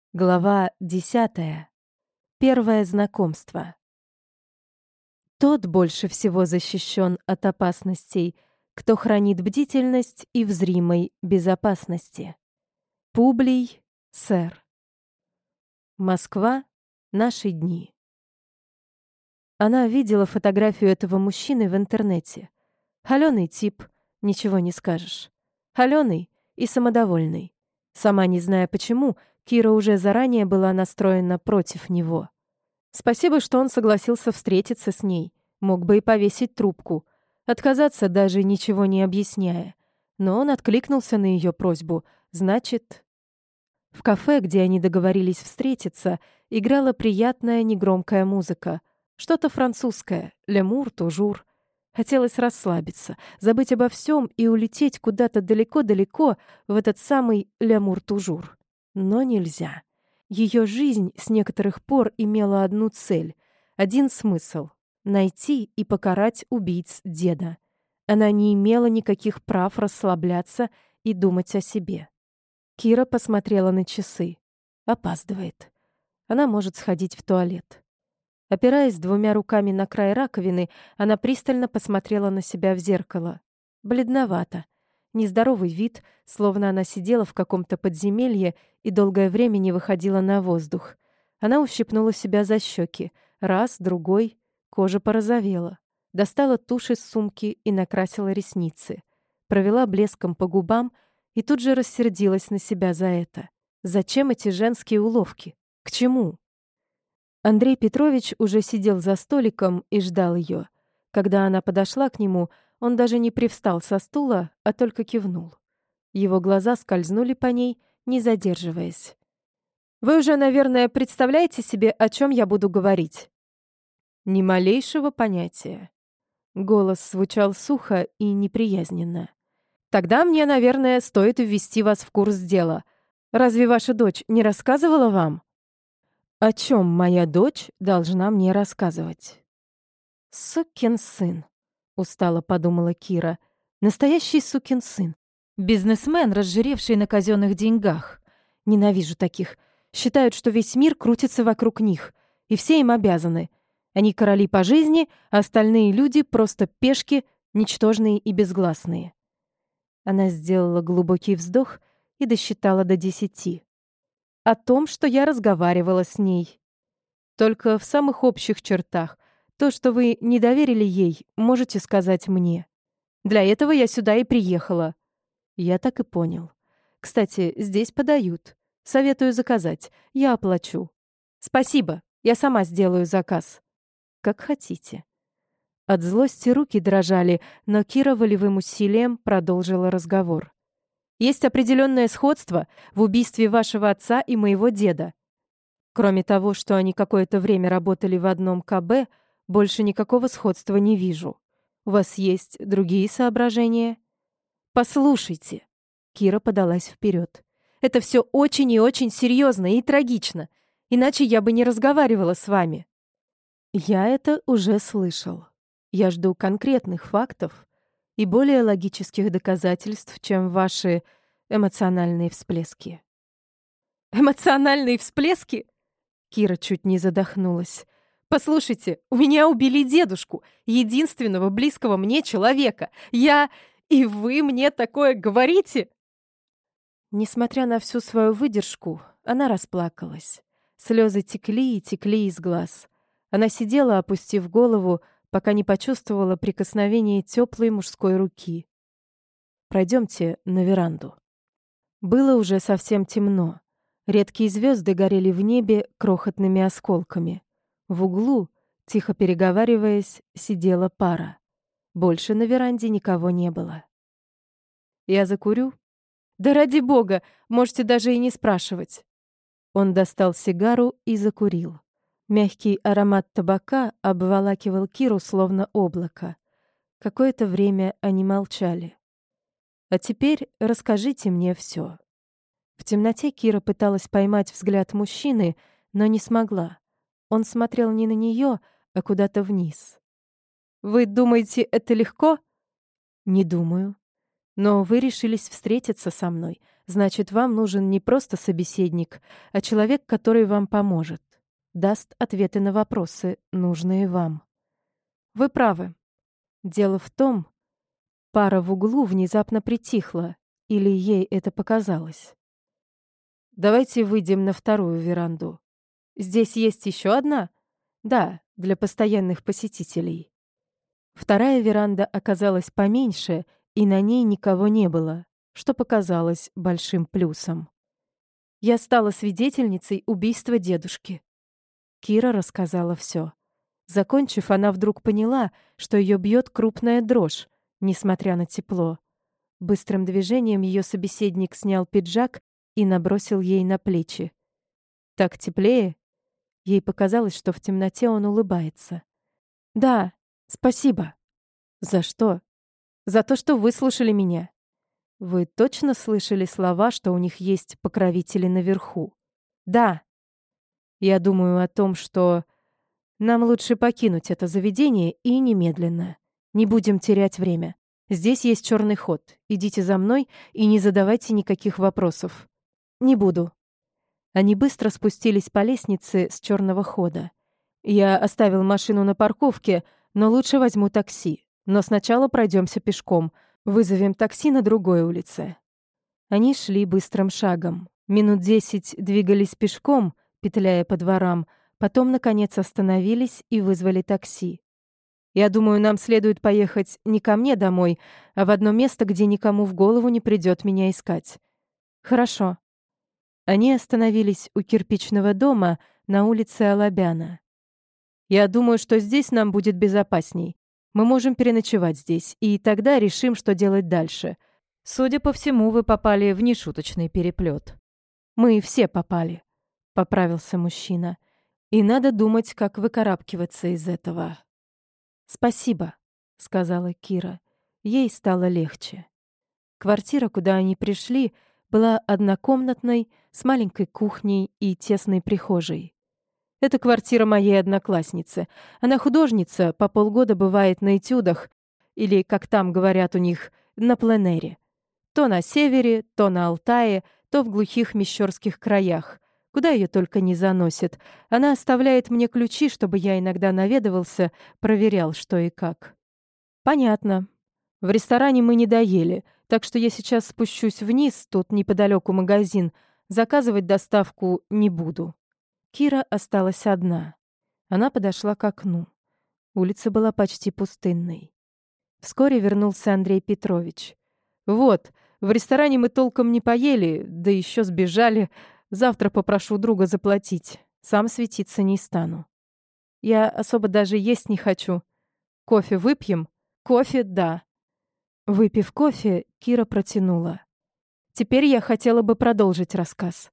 Глава 10. Первое знакомство. Тот больше всего защищен от опасностей, кто хранит бдительность и в зримой безопасности. Публий, сэр. Москва. Наши дни. Она видела фотографию этого мужчины в интернете. Холёный тип, ничего не скажешь. Холёный и самодовольный. Сама не зная почему, Кира уже заранее была настроена против него. Спасибо, что он согласился встретиться с ней. Мог бы и повесить трубку. Отказаться, даже ничего не объясняя. Но он откликнулся на ее просьбу. Значит... В кафе, где они договорились встретиться, играла приятная негромкая музыка. Что-то французское. Лемур, тужур. Хотелось расслабиться, забыть обо всем и улететь куда-то далеко-далеко в этот самый лемур-тужур. Но нельзя. Ее жизнь с некоторых пор имела одну цель, один смысл — найти и покарать убийц деда. Она не имела никаких прав расслабляться и думать о себе. Кира посмотрела на часы. Опаздывает. Она может сходить в туалет. Опираясь двумя руками на край раковины, она пристально посмотрела на себя в зеркало. Бледновато. Нездоровый вид, словно она сидела в каком-то подземелье и долгое время не выходила на воздух. Она ущипнула себя за щеки. Раз, другой. Кожа порозовела. Достала тушь из сумки и накрасила ресницы. Провела блеском по губам и тут же рассердилась на себя за это. Зачем эти женские уловки? К чему? Андрей Петрович уже сидел за столиком и ждал ее. Когда она подошла к нему, он даже не привстал со стула, а только кивнул. Его глаза скользнули по ней, не задерживаясь. «Вы уже, наверное, представляете себе, о чем я буду говорить?» «Ни малейшего понятия». Голос звучал сухо и неприязненно. «Тогда мне, наверное, стоит ввести вас в курс дела. Разве ваша дочь не рассказывала вам?» «О чем моя дочь должна мне рассказывать?» «Сукин сын», — устало подумала Кира. «Настоящий сукин сын. Бизнесмен, разжиревший на казенных деньгах. Ненавижу таких. Считают, что весь мир крутится вокруг них, и все им обязаны. Они короли по жизни, а остальные люди просто пешки, ничтожные и безгласные». Она сделала глубокий вздох и досчитала до 10. «О том, что я разговаривала с ней. Только в самых общих чертах. То, что вы не доверили ей, можете сказать мне. Для этого я сюда и приехала». Я так и понял. «Кстати, здесь подают. Советую заказать. Я оплачу». «Спасибо. Я сама сделаю заказ». «Как хотите». От злости руки дрожали, но Кира волевым усилием продолжила разговор. «Есть определенное сходство в убийстве вашего отца и моего деда. Кроме того, что они какое-то время работали в одном КБ, больше никакого сходства не вижу. У вас есть другие соображения?» «Послушайте», — Кира подалась вперед. «Это все очень и очень серьезно и трагично. Иначе я бы не разговаривала с вами». «Я это уже слышал. Я жду конкретных фактов и более логических доказательств, чем ваши эмоциональные всплески». «Эмоциональные всплески?» Кира чуть не задохнулась. «Послушайте, у меня убили дедушку, единственного близкого мне человека. И вы мне такое говорите?» Несмотря на всю свою выдержку, она расплакалась. Слезы текли и текли из глаз. Она сидела, опустив голову, пока не почувствовала прикосновение теплой мужской руки. «Пройдемте на веранду». Было уже совсем темно. Редкие звезды горели в небе крохотными осколками. В углу, тихо переговариваясь, сидела пара. Больше на веранде никого не было. «Я закурю?» «Да ради бога, можете даже и не спрашивать». Он достал сигару и закурил. Мягкий аромат табака обволакивал Киру словно облако. Какое-то время они молчали. «А теперь расскажите мне все». В темноте Кира пыталась поймать взгляд мужчины, но не смогла. Он смотрел не на нее, а куда-то вниз. «Вы думаете, это легко?» «Не думаю. Но вы решились встретиться со мной. Значит, вам нужен не просто собеседник, а человек, который вам поможет, даст ответы на вопросы, нужные вам. Вы правы. Дело в том, пара в углу внезапно притихла, или ей это показалось. Давайте выйдем на вторую веранду. Здесь есть еще одна? Да, для постоянных посетителей. Вторая веранда оказалась поменьше, и на ней никого не было, что показалось большим плюсом. Я стала свидетельницей убийства дедушки. Кира рассказала все. Закончив, она вдруг поняла, что ее бьет крупная дрожь, несмотря на тепло. Быстрым движением ее собеседник снял пиджак и набросил ей на плечи. «Так теплее?» Ей показалось, что в темноте он улыбается. «Да, спасибо». «За что?» «За то, что выслушали меня». «Вы точно слышали слова, что у них есть покровители наверху?» «Да». «Я думаю о том, что нам лучше покинуть это заведение и немедленно. Не будем терять время. Здесь есть черный ход. Идите за мной и не задавайте никаких вопросов». «Не буду». Они быстро спустились по лестнице с черного хода. «Я оставил машину на парковке, но лучше возьму такси. Но сначала пройдемся пешком. Вызовем такси на другой улице». Они шли быстрым шагом. Минут 10 двигались пешком, петляя по дворам, потом, наконец, остановились и вызвали такси. «Я думаю, нам следует поехать не ко мне домой, а в одно место, где никому в голову не придет меня искать». «Хорошо». Они остановились у кирпичного дома на улице Алабяна. «Я думаю, что здесь нам будет безопасней. Мы можем переночевать здесь, и тогда решим, что делать дальше. Судя по всему, вы попали в нешуточный переплет». «Мы все попали», — поправился мужчина. «И надо думать, как выкарабкиваться из этого». «Спасибо», — сказала Кира. Ей стало легче. Квартира, куда они пришли, была однокомнатной, с маленькой кухней и тесной прихожей. «Это квартира моей одноклассницы. Она художница, по полгода бывает на этюдах, или, как там говорят у них, на пленэре. То на севере, то на Алтае, то в глухих мещерских краях. Куда ее только не заносит. Она оставляет мне ключи, чтобы я иногда наведывался, проверял, что и как». «Понятно. В ресторане мы не доели, так что я сейчас спущусь вниз, тут неподалеку магазин. Заказывать доставку не буду». Кира осталась одна. Она подошла к окну. Улица была почти пустынной. Вскоре вернулся Андрей Петрович. «Вот, в ресторане мы толком не поели, да еще сбежали. Завтра попрошу друга заплатить. Сам светиться не стану. Я особо даже есть не хочу. Кофе выпьем?» «Кофе, да». Выпив кофе, Кира протянула. «Теперь я хотела бы продолжить рассказ».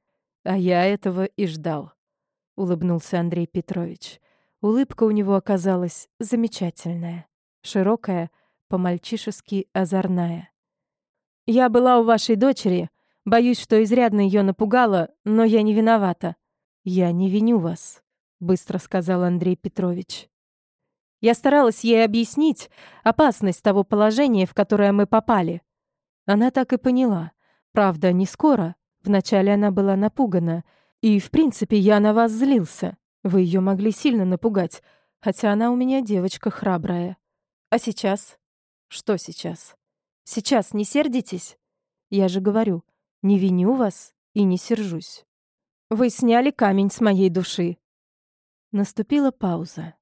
«А я этого и ждал», — улыбнулся Андрей Петрович. Улыбка у него оказалась замечательная, широкая, по-мальчишески озорная. «Я была у вашей дочери. Боюсь, что изрядно ее напугала, но я не виновата». «Я не виню вас», — быстро сказал Андрей Петрович. «Я старалась ей объяснить опасность того положения, в которое мы попали». Она так и поняла. Правда, не скоро. Вначале она была напугана. И, в принципе, я на вас злился. Вы ее могли сильно напугать, хотя она у меня девочка храбрая. А сейчас? Что сейчас? Сейчас не сердитесь? Я же говорю, не виню вас и не сержусь. Вы сняли камень с моей души. Наступила пауза.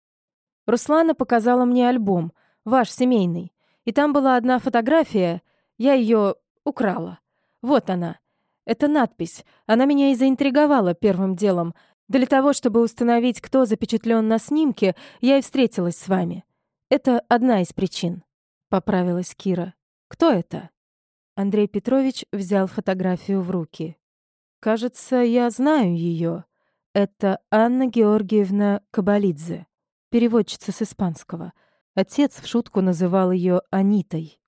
Руслана показала мне альбом, ваш семейный. И там была одна фотография, я ее украла. Вот она. Это надпись. Она меня и заинтриговала первым делом. Для того, чтобы установить, кто запечатлен на снимке, я и встретилась с вами. Это одна из причин. Поправилась Кира. Кто это? Андрей Петрович взял фотографию в руки. Кажется, я знаю ее. Это Анна Георгиевна Кабалидзе, переводчица с испанского. Отец в шутку называл ее Анитой.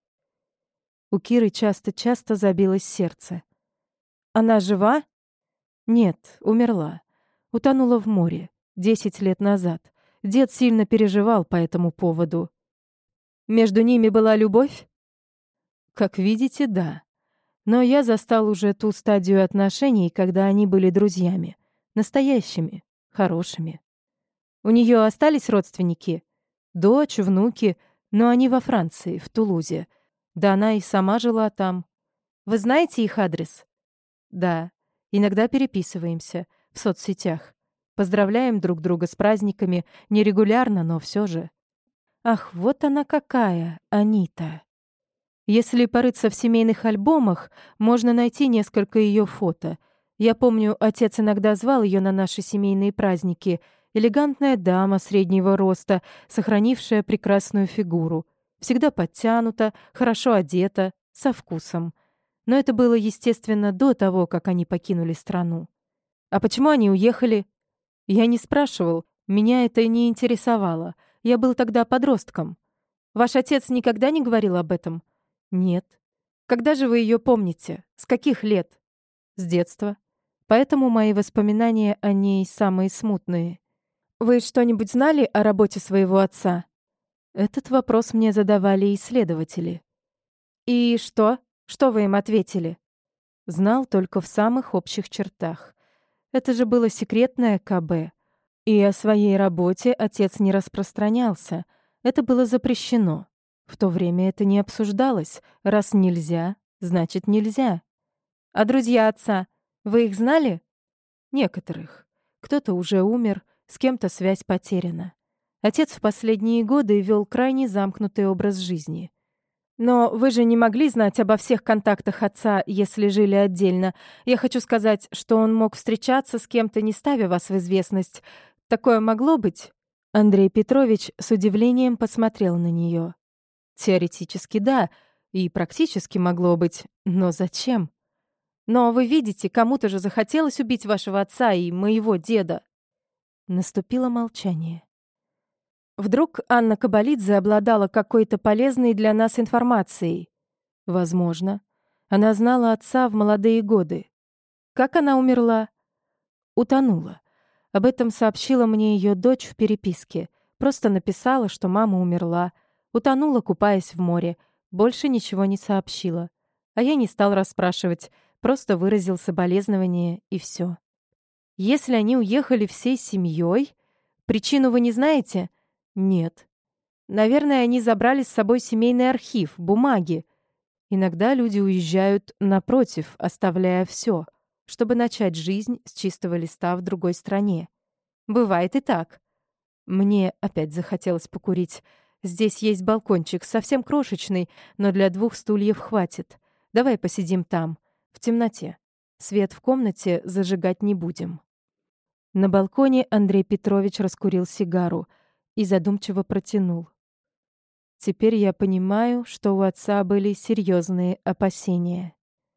У Киры часто-часто забилось сердце. Она жива? Нет, умерла. Утонула в море 10 лет назад. Дед сильно переживал по этому поводу. Между ними была любовь? Как видите, да. Но я застал уже ту стадию отношений, когда они были друзьями. Настоящими, хорошими. У нее остались родственники? Дочь, внуки, но они во Франции, в Тулузе. Да она и сама жила там. Вы знаете их адрес? Да. Иногда переписываемся в соцсетях. Поздравляем друг друга с праздниками, нерегулярно, но все же. Ах, вот она какая, Анита. Если порыться в семейных альбомах, можно найти несколько ее фото. Я помню, отец иногда звал ее на наши семейные праздники. Элегантная дама среднего роста, сохранившая прекрасную фигуру. Всегда подтянута, хорошо одета, со вкусом. Но это было, естественно, до того, как они покинули страну. А почему они уехали? Я не спрашивал, меня это не интересовало. Я был тогда подростком. Ваш отец никогда не говорил об этом? Нет. Когда же вы ее помните? С каких лет? С детства. Поэтому мои воспоминания о ней самые смутные. Вы что-нибудь знали о работе своего отца? Этот вопрос мне задавали исследователи. И что? Что вы им ответили? Знал только в самых общих чертах. Это же было секретное КБ. И о своей работе отец не распространялся. Это было запрещено. В то время это не обсуждалось. Раз нельзя, значит нельзя. А друзья отца, вы их знали? Некоторых. Кто-то уже умер, с кем-то связь потеряна. Отец в последние годы вел крайне замкнутый образ жизни. Но вы же не могли знать обо всех контактах отца, если жили отдельно. Я хочу сказать, что он мог встречаться с кем-то, не ставя вас в известность. Такое могло быть? Андрей Петрович с удивлением посмотрел на нее. Теоретически да, и практически могло быть. Но зачем? Но вы видите, кому-то же захотелось убить вашего отца и моего деда. Наступило молчание. Вдруг Анна Кабалидзе обладала какой-то полезной для нас информацией. Возможно. Она знала отца в молодые годы. Как она умерла? Утонула. Об этом сообщила мне ее дочь в переписке. Просто написала, что мама умерла. Утонула, купаясь в море. Больше ничего не сообщила. А я не стал расспрашивать, просто выразил соболезнование и все. Если они уехали всей семьей, причину вы не знаете? Нет. Наверное, они забрали с собой семейный архив, бумаги. Иногда люди уезжают напротив, оставляя все, чтобы начать жизнь с чистого листа в другой стране. Бывает и так. Мне опять захотелось покурить. Здесь есть балкончик, совсем крошечный, но для 2 стульев хватит. Давай посидим там, в темноте. Свет в комнате зажигать не будем. На балконе Андрей Петрович раскурил сигару и задумчиво протянул. Теперь я понимаю, что у отца были серьезные опасения.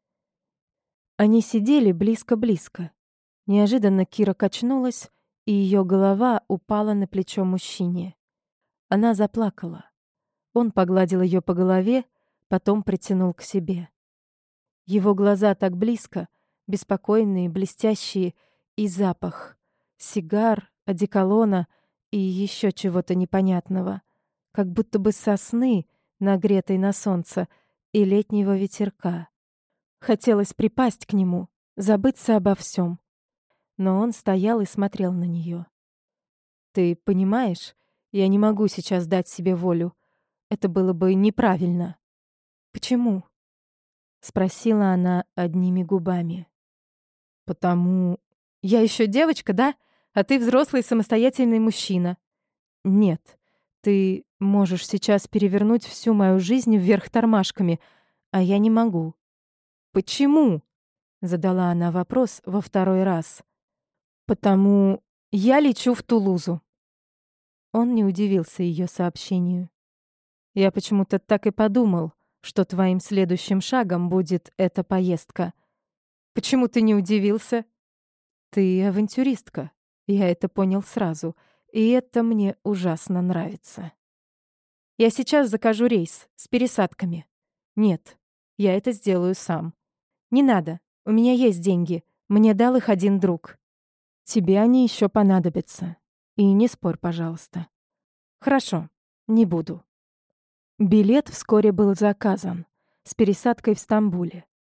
Они сидели близко-близко. Неожиданно Кира качнулась, и ее голова упала на плечо мужчине. Она заплакала. Он погладил ее по голове, потом притянул к себе. Его глаза так близко, беспокойные, блестящие, и запах. Сигар, одеколона и еще чего-то непонятного. Как будто бы сосны, нагретой на солнце, и летнего ветерка. Хотелось припасть к нему, забыться обо всем. Но он стоял и смотрел на нее. «Ты понимаешь, я не могу сейчас дать себе волю. Это было бы неправильно». «Почему?» — спросила она одними губами. «Потому... Я еще девочка, да? А ты взрослый самостоятельный мужчина. Нет, ты можешь сейчас перевернуть всю мою жизнь вверх тормашками, а я не могу». «Почему?» — задала она вопрос во второй раз. «Потому я лечу в Тулузу». Он не удивился ее сообщению. «Я почему-то так и подумал, что твоим следующим шагом будет эта поездка. Почему ты не удивился? Ты авантюристка. Я это понял сразу, и это мне ужасно нравится. Я сейчас закажу рейс с пересадками. Нет, я это сделаю сам. Не надо, у меня есть деньги. Мне дал их один друг. Тебе они еще понадобятся. И не спорь, пожалуйста. Хорошо, не буду. Билет вскоре был заказан с пересадкой в Стамбуле.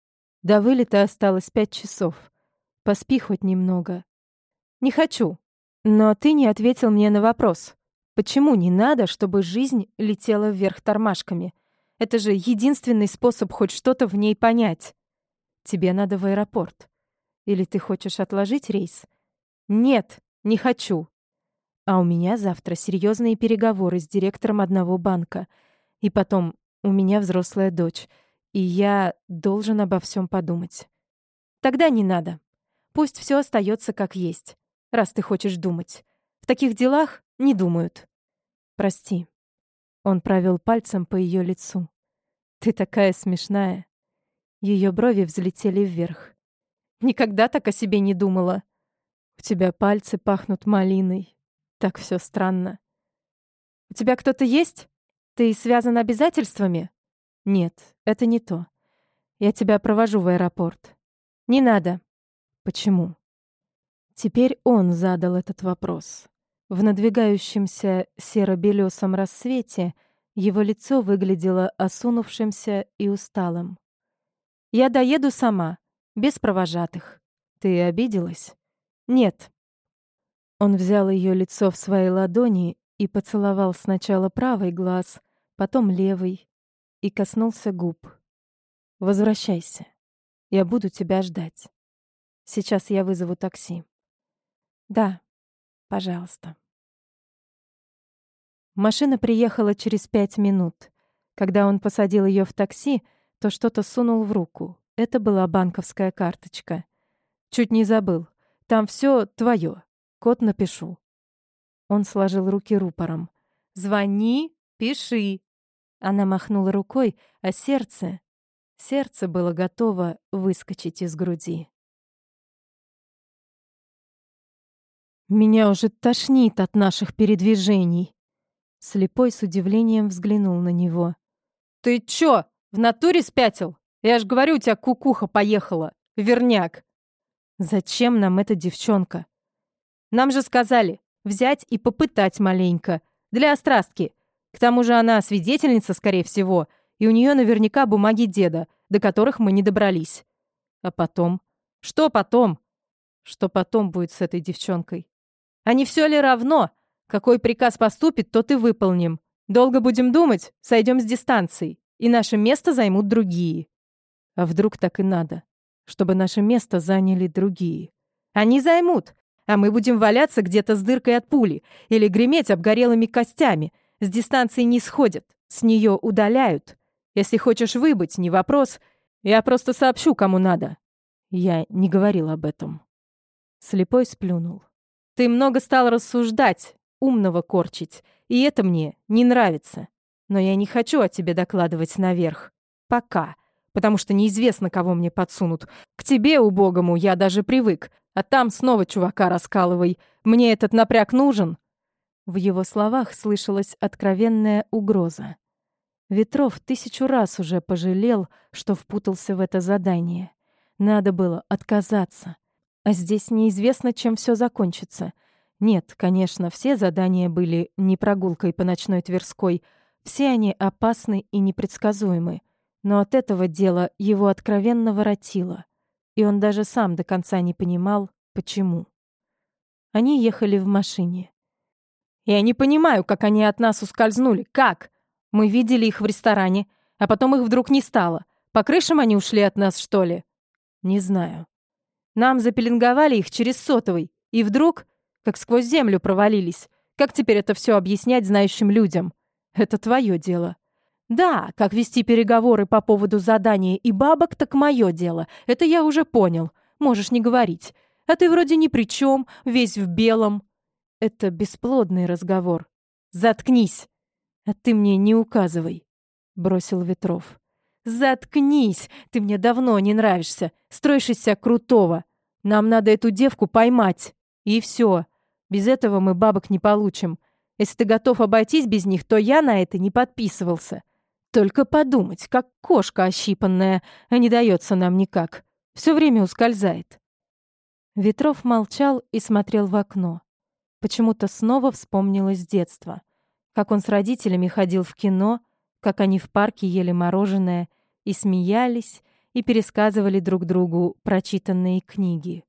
До вылета осталось 5 часов. Поспи хоть немного. Не хочу. Но ты не ответил мне на вопрос. Почему не надо, чтобы жизнь летела вверх тормашками? Это же единственный способ хоть что-то в ней понять. Тебе надо в аэропорт. Или ты хочешь отложить рейс? Нет, не хочу. А у меня завтра серьезные переговоры с директором одного банка. И потом, у меня взрослая дочь, и я должен обо всем подумать. Тогда не надо. Пусть все остается как есть, раз ты хочешь думать. В таких делах не думают. Прости. Он провел пальцем по ее лицу. Ты такая смешная. Ее брови взлетели вверх. Никогда так о себе не думала. У тебя пальцы пахнут малиной. Так все странно. У тебя кто-то есть? Ты связан обязательствами? Нет, это не то. Я тебя провожу в аэропорт. Не надо. Почему? Теперь он задал этот вопрос. В надвигающемся серо-белесом рассвете его лицо выглядело осунувшимся и усталым. «Я доеду сама, без провожатых. Ты обиделась?» «Нет». Он взял ее лицо в свои ладони и поцеловал сначала правый глаз, потом левый, и коснулся губ. «Возвращайся. Я буду тебя ждать. Сейчас я вызову такси». «Да, пожалуйста». Машина приехала через 5 минут. Когда он посадил ее в такси, то что-то сунул в руку. Это была банковская карточка. «Чуть не забыл. Там все твое. Код напишу». Он сложил руки рупором. «Звони, пиши». Она махнула рукой, а сердце было готово выскочить из груди. «Меня уже тошнит от наших передвижений». Слепой с удивлением взглянул на него. «Ты чё, в натуре спятил? Я ж говорю, у тебя кукуха поехала. Верняк». «Зачем нам эта девчонка?» «Нам же сказали, взять и попытать маленько. Для острастки. К тому же она свидетельница, скорее всего, и у нее наверняка бумаги деда, до которых мы не добрались. А потом? Что потом? Что потом будет с этой девчонкой? А не все ли равно? Какой приказ поступит, тот и выполним. Долго будем думать, сойдем с дистанции, и наше место займут другие». А вдруг так и надо, чтобы наше место заняли другие? Они займут, а мы будем валяться где-то с дыркой от пули или греметь обгорелыми костями. С дистанции не сходят, с нее удаляют. Если хочешь выбыть, не вопрос. Я просто сообщу, кому надо. Я не говорил об этом. Слепой сплюнул. Ты много стал рассуждать, умного корчить, и это мне не нравится. Но я не хочу о тебе докладывать наверх. Пока. Потому что неизвестно, кого мне подсунут. К тебе, убогому, я даже привык. А там снова чувака раскалывай. Мне этот напряг нужен?» В его словах слышалась откровенная угроза. Ветров 1000 раз уже пожалел, что впутался в это задание. Надо было отказаться. А здесь неизвестно, чем все закончится. Нет, конечно, все задания были не прогулкой по ночной Тверской. Все они опасны и непредсказуемы. Но от этого дела его откровенно воротило. И он даже сам до конца не понимал, почему. Они ехали в машине. «Я не понимаю, как они от нас ускользнули. Как? Мы видели их в ресторане, а потом их вдруг не стало. По крышам они ушли от нас, что ли?» «Не знаю. Нам запеленговали их через сотовый, и вдруг, как сквозь землю провалились. Как теперь это все объяснять знающим людям? Это твое дело». «Да, как вести переговоры по поводу задания и бабок, так мое дело. Это я уже понял. Можешь не говорить. А ты вроде ни при чем, весь в белом». «Это бесплодный разговор. Заткнись. А ты мне не указывай», — бросил Ветров. «Заткнись! Ты мне давно не нравишься. Строишь из себя крутого. Нам надо эту девку поймать. И все. Без этого мы бабок не получим. Если ты готов обойтись без них, то я на это не подписывался. Только подумать, как кошка ощипанная, а не дается нам никак. Все время ускользает». Ветров молчал и смотрел в окно. Почему-то снова вспомнилось детство. Как он с родителями ходил в кино, как они в парке ели мороженое и смеялись, и пересказывали друг другу прочитанные книги.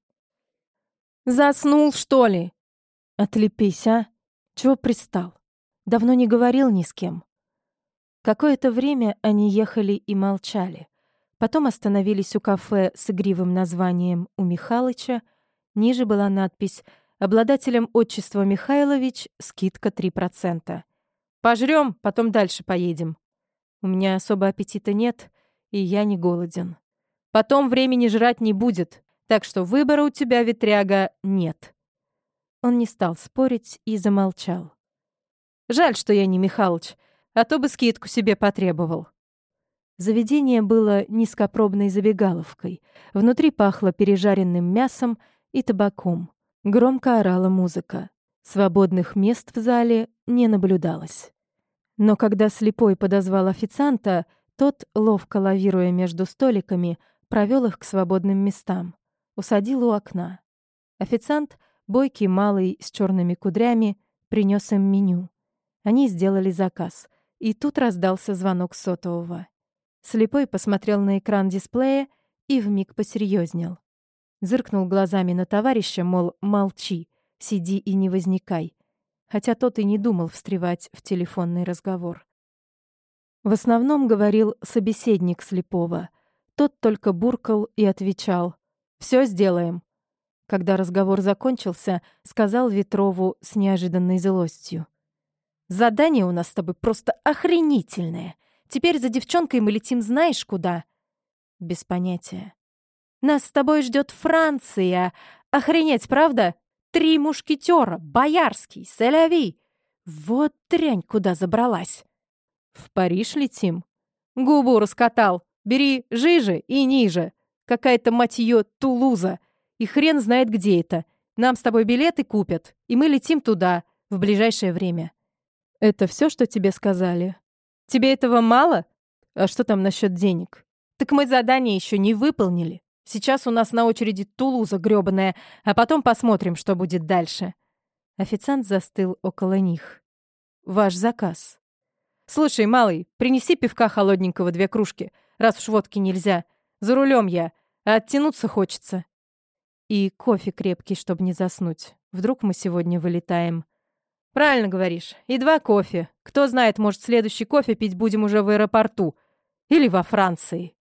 «Заснул, что ли?» «Отлепись, а? Чего пристал? Давно не говорил ни с кем». Какое-то время они ехали и молчали. Потом остановились у кафе с игривым названием «У Михалыча». Ниже была надпись «Обладателям отчества Михайлович скидка 3%. Пожрём, потом дальше поедем. У меня особо аппетита нет, и я не голоден. Потом времени жрать не будет, так что выбора у тебя, ветряга, нет». Он не стал спорить и замолчал. «Жаль, что я не Михалыч, а то бы скидку себе потребовал». Заведение было низкопробной забегаловкой. Внутри пахло пережаренным мясом и табаком. Громко орала музыка. Свободных мест в зале не наблюдалось. Но когда слепой подозвал официанта, тот, ловко лавируя между столиками, провел их к свободным местам. Усадил у окна. Официант, бойкий малый с черными кудрями, принес им меню. Они сделали заказ. И тут раздался звонок сотового. Слепой посмотрел на экран дисплея и вмиг посерьезнел. Зыркнул глазами на товарища, мол, молчи, сиди и не возникай. Хотя тот и не думал встревать в телефонный разговор. В основном говорил собеседник слепого. Тот только буркал и отвечал: «Все сделаем». Когда разговор закончился, сказал Ветрову с неожиданной злостью: «Задание у нас с тобой просто охренительное. Теперь за девчонкой мы летим знаешь куда?» «Без понятия». «Нас с тобой ждет Франция. Охренеть, правда? 3 мушкетера, Боярский, Селяви. Вот дрянь куда забралась». «В Париж летим?» «Губу раскатал. Бери жиже и ниже. Какая-то, мать её, Тулуза. И хрен знает, где это. Нам с тобой билеты купят, и мы летим туда в ближайшее время». «Это все, что тебе сказали? Тебе этого мало? А что там насчет денег?» «Так мы задание еще не выполнили. Сейчас у нас на очереди Тулуза грёбаная, а потом посмотрим, что будет дальше». Официант застыл около них. «Ваш заказ». «Слушай, малый, принеси пивка холодненького 2 кружки, раз уж водки нельзя. За рулем я, а оттянуться хочется. И кофе крепкий, чтобы не заснуть. Вдруг мы сегодня вылетаем». «Правильно говоришь. И 2 кофе. Кто знает, может, следующий кофе пить будем уже в аэропорту. Или во Франции».